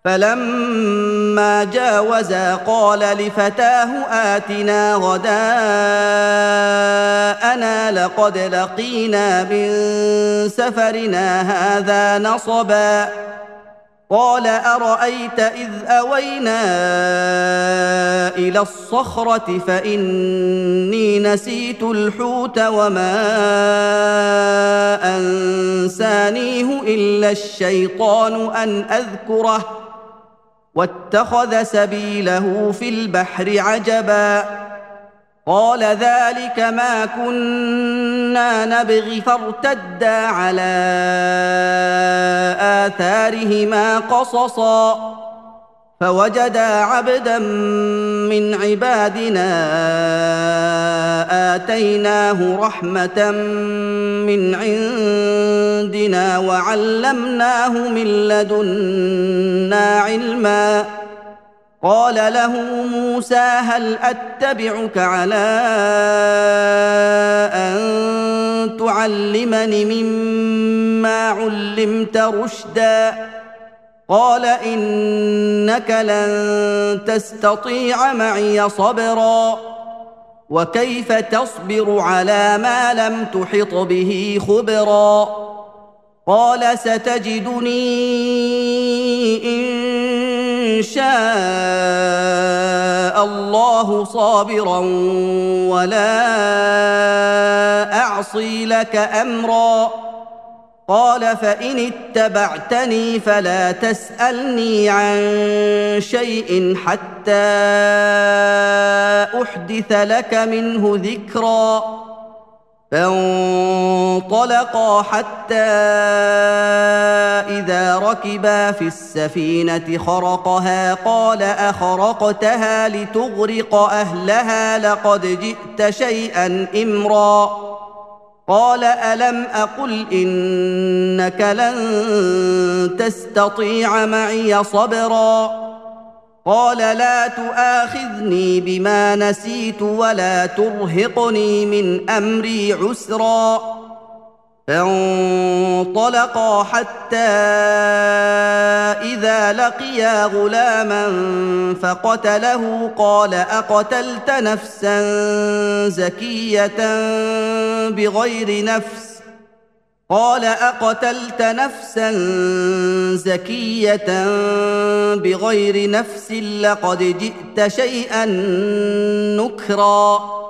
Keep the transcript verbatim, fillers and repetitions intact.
فلما جاوزا قال لفتاه آتنا غداءنا لقد لقينا من سفرنا هذا نصبا قال أرأيت إذ أوينا إلى الصخرة فإني نسيت الحوت وما أنسانيه إلا الشيطان أن أذكره واتخذ سبيله في البحر عجبا قال ذلك ما كنا نبغي فارتدا على آثارهما قصصا فوجدا عبدا من عبادنا آتيناه رحمة من عندنا وعلمناه من لدنا علما قال له موسى هل أتبعك على أن تعلمني مما علمت رشدا قال إنك لن تستطيع معي صبرا وكيف تصبر على ما لم تحط به خبرا قال ستجدني إن شاء الله صابرا ولا أعصي لك أمرا قال فإن اتبعتني فلا تسألني عن شيء حتى أحدث لك منه ذكرا فانطلقا حتى إذا ركبا في السفينة خرقها قال أخرقتها لتغرق أهلها لقد جئت شيئا إمرا قال ألم أقل إنك لن تستطيع معي صبرا قال لا تؤاخذني بما نسيت ولا ترهقني من أمري عسرا فانطلقا حتى إذا لقيا غلاما فقتله قال أقتلت نفسا زكية بغير نفس قال أقتلت نفسا زكية بغير نفس لقد جئت شيئا نكرا